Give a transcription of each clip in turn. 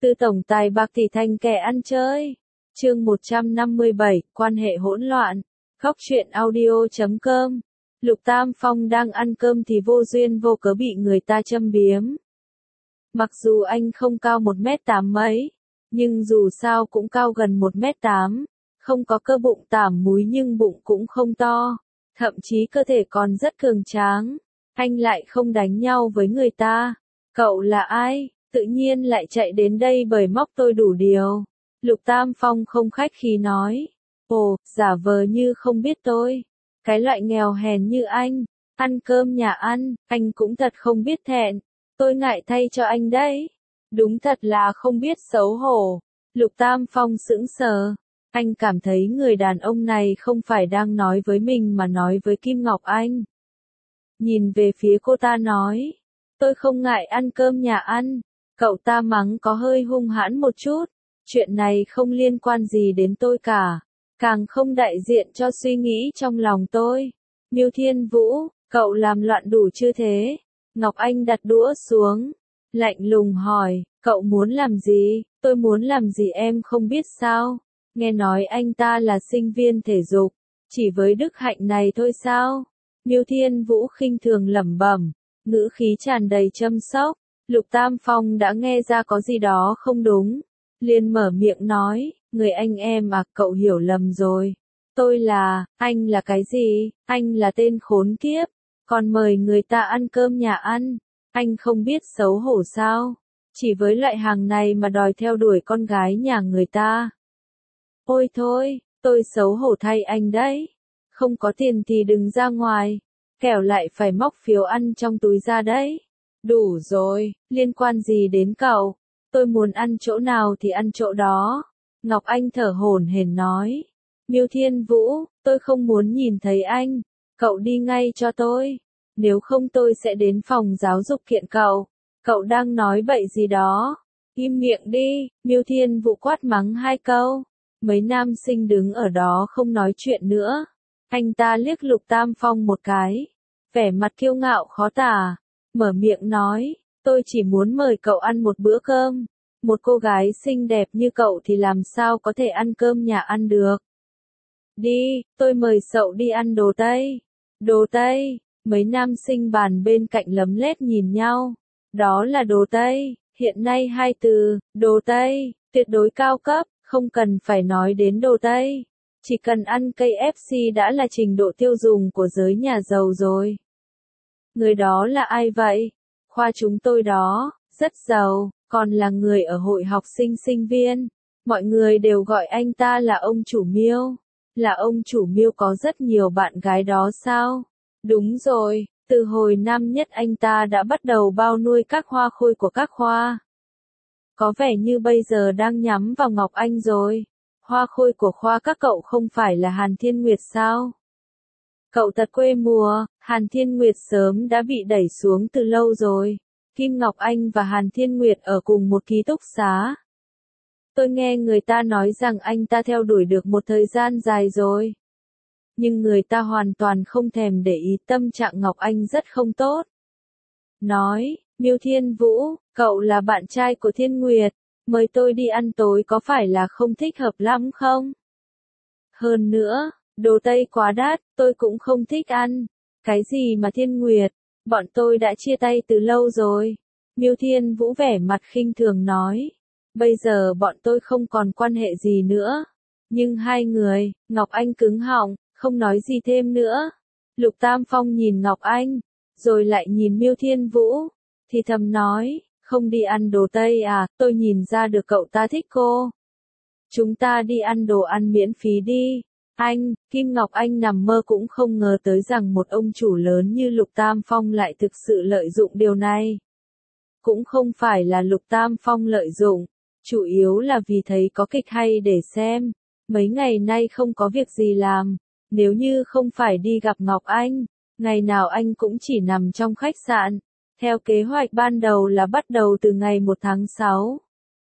Từ tổng tài bạc tỷ thành kẻ ăn chơi. Chương 157, quan hệ hỗn loạn. Khóc chuyện audio.com. Lục Tam Phong đang ăn cơm thì vô duyên vô cớ bị người ta châm biếm. Mặc dù anh không cao 1m8 mấy, nhưng dù sao cũng cao gần 1m8, không có cơ bụng tảm múi nhưng bụng cũng không to, thậm chí cơ thể còn rất cường tráng. Anh lại không đánh nhau với người ta. Cậu là ai? Tự nhiên lại chạy đến đây bởi móc tôi đủ điều. Lục Tam Phong không khách khí nói. Ồ, giả vờ như không biết tôi. Cái loại nghèo hèn như anh, ăn cơm nhà ăn, anh cũng thật không biết thẹn. Tôi ngại thay cho anh đấy. Đúng thật là không biết xấu hổ. Lục Tam Phong sững sờ. Anh cảm thấy người đàn ông này không phải đang nói với mình mà nói với Kim Ngọc Anh. Nhìn về phía cô ta nói. Tôi không ngại ăn cơm nhà ăn. Cậu ta mắng có hơi hung hãn một chút. Chuyện này không liên quan gì đến tôi cả. Càng không đại diện cho suy nghĩ trong lòng tôi. Miêu Thiên Vũ, cậu làm loạn đủ chưa thế? Ngọc Anh đặt đũa xuống. Lạnh lùng hỏi, cậu muốn làm gì? Tôi muốn làm gì em không biết sao? Nghe nói anh ta là sinh viên thể dục. Chỉ với đức hạnh này thôi sao? Miêu Thiên Vũ khinh thường lẩm bẩm, ngữ khí tràn đầy châm sóc. Lục Tam Phong đã nghe ra có gì đó không đúng. Liền mở miệng nói, người anh em à, cậu hiểu lầm rồi. Anh là cái gì? Anh là tên khốn kiếp. Còn mời người ta ăn cơm nhà ăn. Anh không biết xấu hổ sao? Chỉ với loại hàng này mà đòi theo đuổi con gái nhà người ta. Ôi thôi, tôi xấu hổ thay anh đấy. Không có tiền thì đừng ra ngoài. Kẻo lại phải móc phiếu ăn trong túi ra đấy. Đủ rồi, liên quan gì đến cậu? Tôi muốn ăn chỗ nào thì ăn chỗ đó. Ngọc Anh thở hổn hển nói. Miêu Thiên Vũ, tôi không muốn nhìn thấy anh. Cậu đi ngay cho tôi. Nếu không tôi sẽ đến phòng giáo dục kiện cậu. Cậu đang nói bậy gì đó. Im miệng đi, Miêu Thiên Vũ quát mắng hai câu. Mấy nam sinh đứng ở đó không nói chuyện nữa. Anh ta liếc Lục Tam Phong một cái. Vẻ mặt kiêu ngạo khó tả. Mở miệng nói, tôi chỉ muốn mời cậu ăn một bữa cơm. Một cô gái xinh đẹp như cậu thì làm sao có thể ăn cơm nhà ăn được. Đi, tôi mời cậu đi ăn đồ Tây. Đồ Tây, mấy nam sinh bàn bên cạnh lấm lét nhìn nhau. Đó là đồ Tây, hiện nay hai từ, đồ Tây, tuyệt đối cao cấp, không cần phải nói đến đồ Tây. Chỉ cần ăn KFC đã là trình độ tiêu dùng của giới nhà giàu rồi. Người đó là ai vậy? Khoa chúng tôi đó, rất giàu, còn là người ở hội học sinh sinh viên. Mọi người đều gọi anh ta là ông chủ Miêu. Là ông chủ Miêu có rất nhiều bạn gái đó sao? Đúng rồi, từ hồi năm nhất anh ta đã bắt đầu bao nuôi các hoa khôi của các khoa. Có vẻ như bây giờ đang nhắm vào Ngọc Anh rồi. Hoa khôi của khoa các cậu không phải là Hàn Thiên Nguyệt sao? Cậu thật quê mùa, Hàn Thiên Nguyệt sớm đã bị đẩy xuống từ lâu rồi. Kim Ngọc Anh và Hàn Thiên Nguyệt ở cùng một ký túc xá. Tôi nghe người ta nói rằng anh ta theo đuổi được một thời gian dài rồi. Nhưng người ta hoàn toàn không thèm để ý, tâm trạng Ngọc Anh rất không tốt. Nói, Miêu Thiên Vũ, cậu là bạn trai của Thiên Nguyệt, mời tôi đi ăn tối có phải là không thích hợp lắm không? Hơn nữa, đồ Tây quá đắt, tôi cũng không thích ăn. Cái gì mà Thiên Nguyệt, bọn tôi đã chia tay từ lâu rồi. Miêu Thiên Vũ vẻ mặt khinh thường nói. Bây giờ bọn tôi không còn quan hệ gì nữa. Nhưng hai người, Ngọc Anh cứng họng, không nói gì thêm nữa. Lục Tam Phong nhìn Ngọc Anh, rồi lại nhìn Miêu Thiên Vũ, thì thầm nói, không đi ăn đồ Tây à, tôi nhìn ra được cậu ta thích cô. Chúng ta đi ăn đồ ăn miễn phí đi. Anh, Kim Ngọc Anh nằm mơ cũng không ngờ tới rằng một ông chủ lớn như Lục Tam Phong lại thực sự lợi dụng điều này. Cũng không phải là Lục Tam Phong lợi dụng, chủ yếu là vì thấy có kịch hay để xem. Mấy ngày nay không có việc gì làm, nếu như không phải đi gặp Ngọc Anh, ngày nào anh cũng chỉ nằm trong khách sạn. Theo kế hoạch ban đầu là bắt đầu từ ngày 1 tháng 6.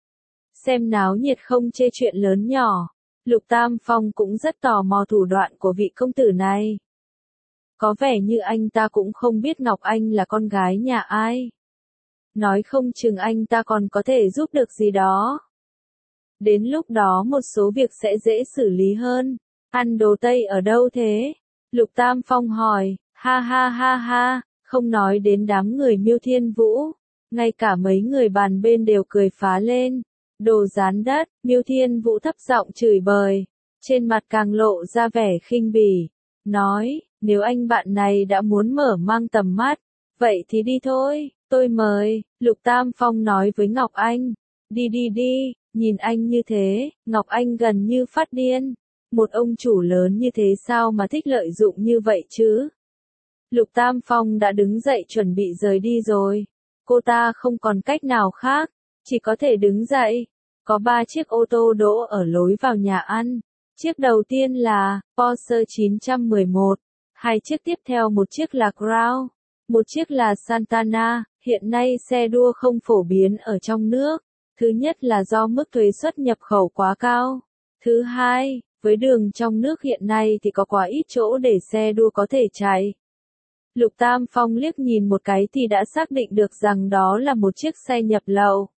Xem náo nhiệt không chê chuyện lớn nhỏ. Lục Tam Phong cũng rất tò mò thủ đoạn của vị công tử này. Có vẻ như anh ta cũng không biết Ngọc Anh là con gái nhà ai. nói không chừng anh ta còn có thể giúp được gì đó. Đến lúc đó một số việc sẽ dễ xử lý hơn. Ăn đồ Tây ở đâu thế? Lục Tam Phong hỏi, ha ha ha ha, không nói đến đám người Miêu Thiên Vũ. Ngay cả mấy người bàn bên đều cười phá lên. Đồ rán đất, Miêu Thiên Vũ thấp giọng chửi bới. Trên mặt càng lộ ra vẻ khinh bỉ. Nói, nếu anh bạn này đã muốn mở mang tầm mắt, vậy thì đi thôi, tôi mời. Lục Tam Phong nói với Ngọc Anh. Đi đi đi, nhìn anh như thế, Ngọc Anh gần như phát điên. Một ông chủ lớn như thế sao mà thích lợi dụng như vậy chứ? Lục Tam Phong đã đứng dậy chuẩn bị rời đi rồi. Cô ta không còn cách nào khác, chỉ có thể đứng dậy. Có 3 chiếc ô tô đỗ ở lối vào nhà ăn. Chiếc đầu tiên là Porsche 911, 2 chiếc tiếp theo một chiếc là Crown, một chiếc là Santana. Hiện nay xe đua không phổ biến ở trong nước. Thứ nhất là do mức thuế xuất nhập khẩu quá cao. Thứ hai, với đường trong nước hiện nay thì có quá ít chỗ để xe đua có thể chạy. Lục Tam Phong liếc nhìn một cái thì đã xác định được rằng đó là một chiếc xe nhập lậu.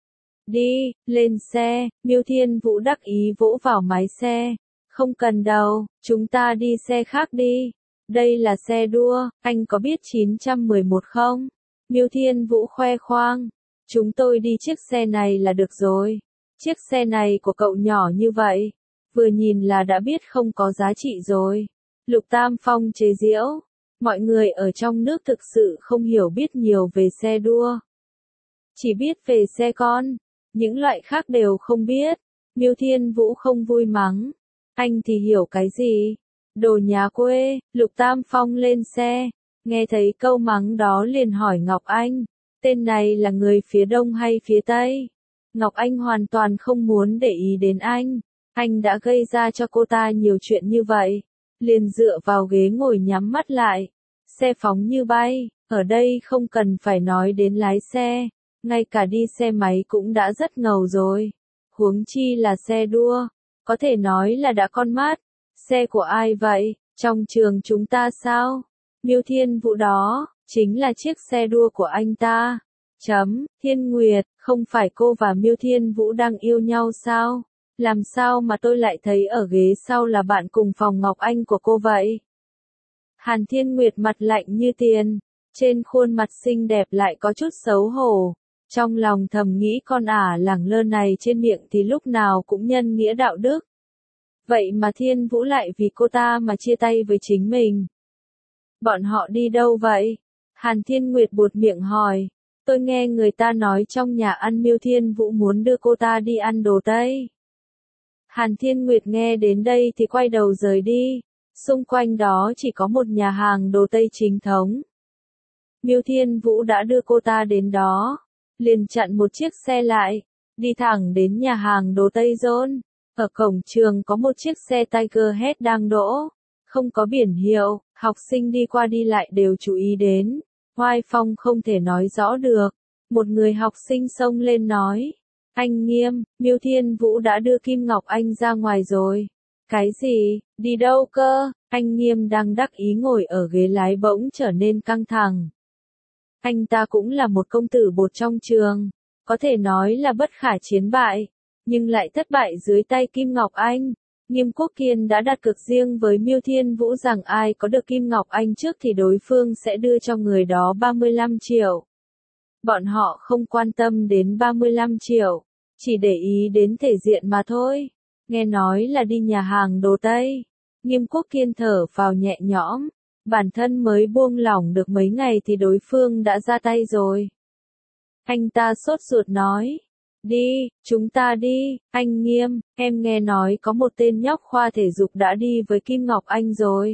Đi, lên xe, Miêu Thiên Vũ đắc ý vỗ vào máy xe. Không cần đâu, chúng ta đi xe khác đi. Đây là xe đua, anh có biết 911 không? Miêu Thiên Vũ khoe khoang. Chúng tôi đi chiếc xe này là được rồi. Chiếc xe này của cậu nhỏ như vậy, vừa nhìn là đã biết không có giá trị rồi. Lục Tam Phong chế giễu. Mọi người ở trong nước thực sự không hiểu biết nhiều về xe đua. Chỉ biết về xe con. Những loại khác đều không biết. Miêu Thiên Vũ không vui mắng. Anh thì hiểu cái gì? Đồ nhà quê. Lục Tam Phong lên xe. Nghe thấy câu mắng đó liền hỏi Ngọc Anh. Tên này là người phía đông hay phía tây? Ngọc Anh hoàn toàn không muốn để ý đến anh. Anh đã gây ra cho cô ta nhiều chuyện như vậy. Liền dựa vào ghế ngồi nhắm mắt lại. Xe phóng như bay. Ở đây không cần phải nói đến lái xe. Ngay cả đi xe máy cũng đã rất ngầu rồi. Huống chi là xe đua. Có thể nói là đã con mắt. Xe của ai vậy? Trong trường chúng ta sao? Miêu Thiên Vũ đó, chính là chiếc xe đua của anh ta. Thiên Nguyệt, không phải cô và Miêu Thiên Vũ đang yêu nhau sao? Làm sao mà tôi lại thấy ở ghế sau là bạn cùng phòng Ngọc Anh của cô vậy? Hàn Thiên Nguyệt mặt lạnh như tiền. Trên khuôn mặt xinh đẹp lại có chút xấu hổ. Trong lòng thầm nghĩ con lẳng lơ này trên miệng thì lúc nào cũng nhân nghĩa đạo đức. Vậy mà Thiên Vũ lại vì cô ta mà chia tay với chính mình. Bọn họ đi đâu vậy? Hàn Thiên Nguyệt buột miệng hỏi. Tôi nghe người ta nói trong nhà ăn Miêu Thiên Vũ muốn đưa cô ta đi ăn đồ Tây. Hàn Thiên Nguyệt nghe đến đây thì quay đầu rời đi. Xung quanh đó chỉ có một nhà hàng đồ Tây chính thống. Miêu Thiên Vũ đã đưa cô ta đến đó. Liền chặn một chiếc xe lại. Đi thẳng đến nhà hàng đồ Tây Zone. Ở cổng trường có một chiếc xe Tiger Head đang đỗ. Không có biển hiệu, học sinh đi qua đi lại đều chú ý đến. Oai phong không thể nói rõ được. Một người học sinh xông lên nói. Anh Nghiêm, Miêu Thiên Vũ đã đưa Kim Ngọc Anh ra ngoài rồi. Cái gì? Đi đâu cơ? Anh Nghiêm đang đắc ý ngồi ở ghế lái bỗng trở nên căng thẳng. Anh ta cũng là một công tử bột trong trường. Có thể nói là bất khả chiến bại. Nhưng lại thất bại dưới tay Kim Ngọc Anh. Nghiêm Quốc Kiên đã đặt cược riêng với Miêu Thiên Vũ rằng ai có được Kim Ngọc Anh trước thì đối phương sẽ đưa cho người đó 35 triệu. Bọn họ không quan tâm đến 35 triệu, chỉ để ý đến thể diện mà thôi. Nghe nói là đi nhà hàng đồ Tây. Nghiêm Quốc Kiên thở phào nhẹ nhõm. Bản thân mới buông lỏng được mấy ngày thì đối phương đã ra tay rồi. Anh ta sốt ruột nói. Đi, chúng ta đi, anh Nghiêm, em nghe nói có một tên nhóc khoa thể dục đã đi với Kim Ngọc Anh rồi.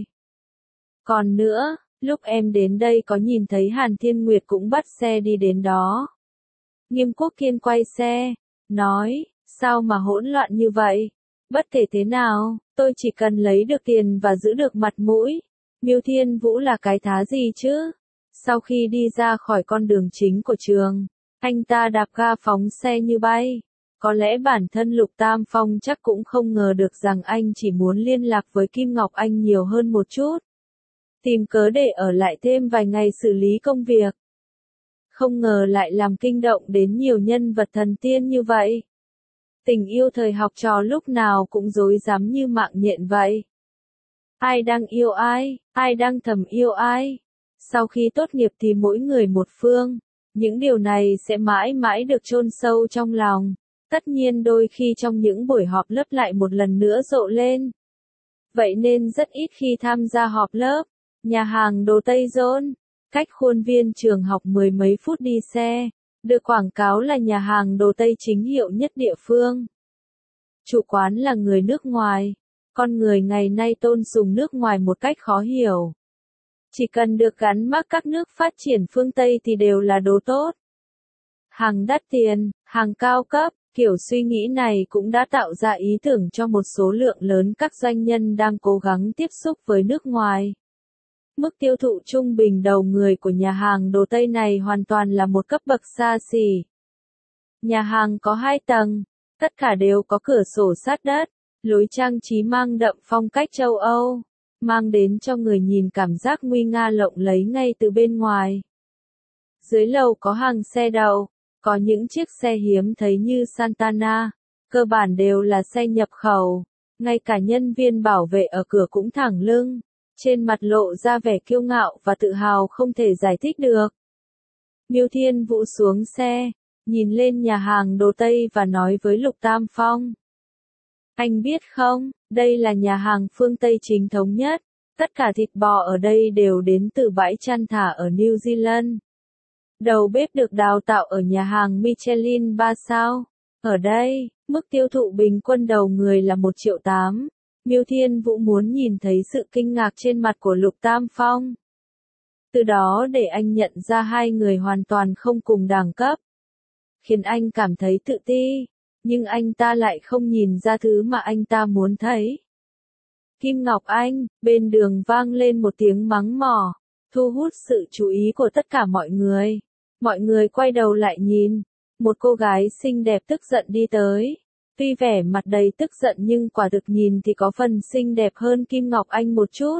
Còn nữa, lúc em đến đây có nhìn thấy Hàn Thiên Nguyệt cũng bắt xe đi đến đó. Nghiêm Quốc Kiên quay xe, nói, sao mà hỗn loạn như vậy? Bất kể thế nào, tôi chỉ cần lấy được tiền và giữ được mặt mũi. Miêu Thiên Vũ là cái thá gì chứ? Sau khi đi ra khỏi con đường chính của trường, anh ta đạp ga phóng xe như bay. Có lẽ bản thân Lục Tam Phong chắc cũng không ngờ được rằng anh chỉ muốn liên lạc với Kim Ngọc Anh nhiều hơn một chút. Tìm cớ để ở lại thêm vài ngày xử lý công việc. Không ngờ lại làm kinh động đến nhiều nhân vật thần tiên như vậy. Tình yêu thời học trò lúc nào cũng rối rắm như mạng nhện vậy. Ai đang yêu ai, ai đang thầm yêu ai. Sau khi tốt nghiệp thì mỗi người một phương. Những điều này sẽ mãi mãi được chôn sâu trong lòng. Tất nhiên đôi khi trong những buổi họp lớp lại một lần nữa rộ lên. Vậy nên rất ít khi tham gia họp lớp. Nhà hàng đồ Tây John, cách khuôn viên trường học mười mấy phút đi xe, được quảng cáo là nhà hàng đồ Tây chính hiệu nhất địa phương. Chủ quán là người nước ngoài. Con người ngày nay tôn sùng nước ngoài một cách khó hiểu. Chỉ cần được gắn mác các nước phát triển phương Tây thì đều là đồ tốt. Hàng đắt tiền, hàng cao cấp, kiểu suy nghĩ này cũng đã tạo ra ý tưởng cho một số lượng lớn các doanh nhân đang cố gắng tiếp xúc với nước ngoài. Mức tiêu thụ trung bình đầu người của nhà hàng đồ Tây này hoàn toàn là một cấp bậc xa xỉ. Nhà hàng có 2 tầng, tất cả đều có cửa sổ sát đất, lối trang trí mang đậm phong cách châu Âu, mang đến cho người nhìn cảm giác nguy nga lộng lẫy ngay từ bên ngoài. Dưới lầu có hàng xe đậu, có những chiếc xe hiếm thấy như Santana, cơ bản đều là xe nhập khẩu, ngay cả nhân viên bảo vệ ở cửa cũng thẳng lưng, trên mặt lộ ra vẻ kiêu ngạo và tự hào không thể giải thích được. Miêu Thiên Vũ xuống xe, nhìn lên nhà hàng đồ Tây và nói với Lục Tam Phong. Anh biết không, đây là nhà hàng phương Tây chính thống nhất, tất cả thịt bò ở đây đều đến từ bãi chăn thả ở New Zealand. Đầu bếp được đào tạo ở nhà hàng Michelin 3 sao. Ở đây, mức tiêu thụ bình quân đầu người là 1,8 triệu. Miêu Thiên Vũ muốn nhìn thấy sự kinh ngạc trên mặt của Lục Tam Phong. Từ đó để anh nhận ra hai người hoàn toàn không cùng đẳng cấp. Khiến anh cảm thấy tự ti, nhưng anh ta lại không nhìn ra thứ mà anh ta muốn thấy. Kim Ngọc Anh, bên đường vang lên một tiếng mắng mỏ, thu hút sự chú ý của tất cả mọi người. Mọi người quay đầu lại nhìn, một cô gái xinh đẹp tức giận đi tới. Tuy vẻ mặt đầy tức giận nhưng quả thực nhìn thì có phần xinh đẹp hơn Kim Ngọc Anh một chút.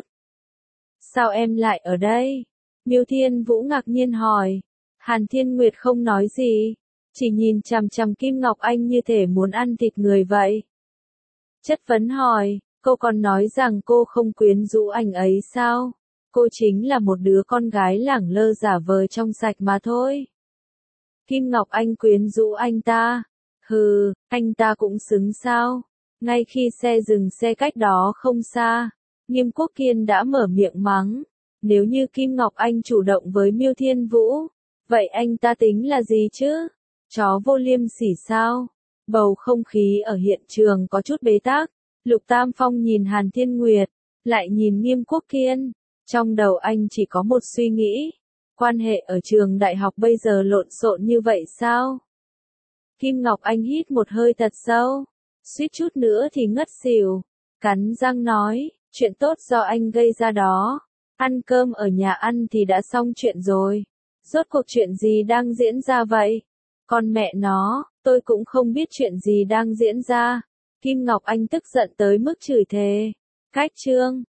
Sao em lại ở đây? Miêu Thiên Vũ ngạc nhiên hỏi. Hàn Thiên Nguyệt không nói gì, chỉ nhìn chằm chằm Kim Ngọc Anh như thể muốn ăn thịt người vậy. Chất vấn hỏi, cô còn nói rằng cô không quyến rũ anh ấy sao? Cô chính là một đứa con gái lẳng lơ giả vờ trong sạch mà thôi. Kim Ngọc Anh quyến rũ anh ta. Hừ, anh ta cũng xứng sao? Ngay khi xe dừng xe cách đó không xa, Nghiêm Quốc Kiên đã mở miệng mắng. Nếu như Kim Ngọc Anh chủ động với Miêu Thiên Vũ, vậy anh ta tính là gì chứ? Chó vô liêm sỉ sao? Bầu không khí ở hiện trường có chút bế tắc. Lục Tam Phong nhìn Hàn Thiên Nguyệt, lại nhìn Nghiêm Quốc Kiên. Trong đầu anh chỉ có một suy nghĩ. Quan hệ ở trường đại học bây giờ lộn xộn như vậy sao? Kim Ngọc Anh hít một hơi thật sâu, suýt chút nữa thì ngất xỉu, cắn răng nói, chuyện tốt do anh gây ra đó. Ăn cơm ở nhà ăn thì đã xong chuyện rồi. Rốt cuộc chuyện gì đang diễn ra vậy? Con mẹ nó, tôi cũng không biết chuyện gì đang diễn ra. Kim Ngọc Anh tức giận tới mức chửi thề. Cách chương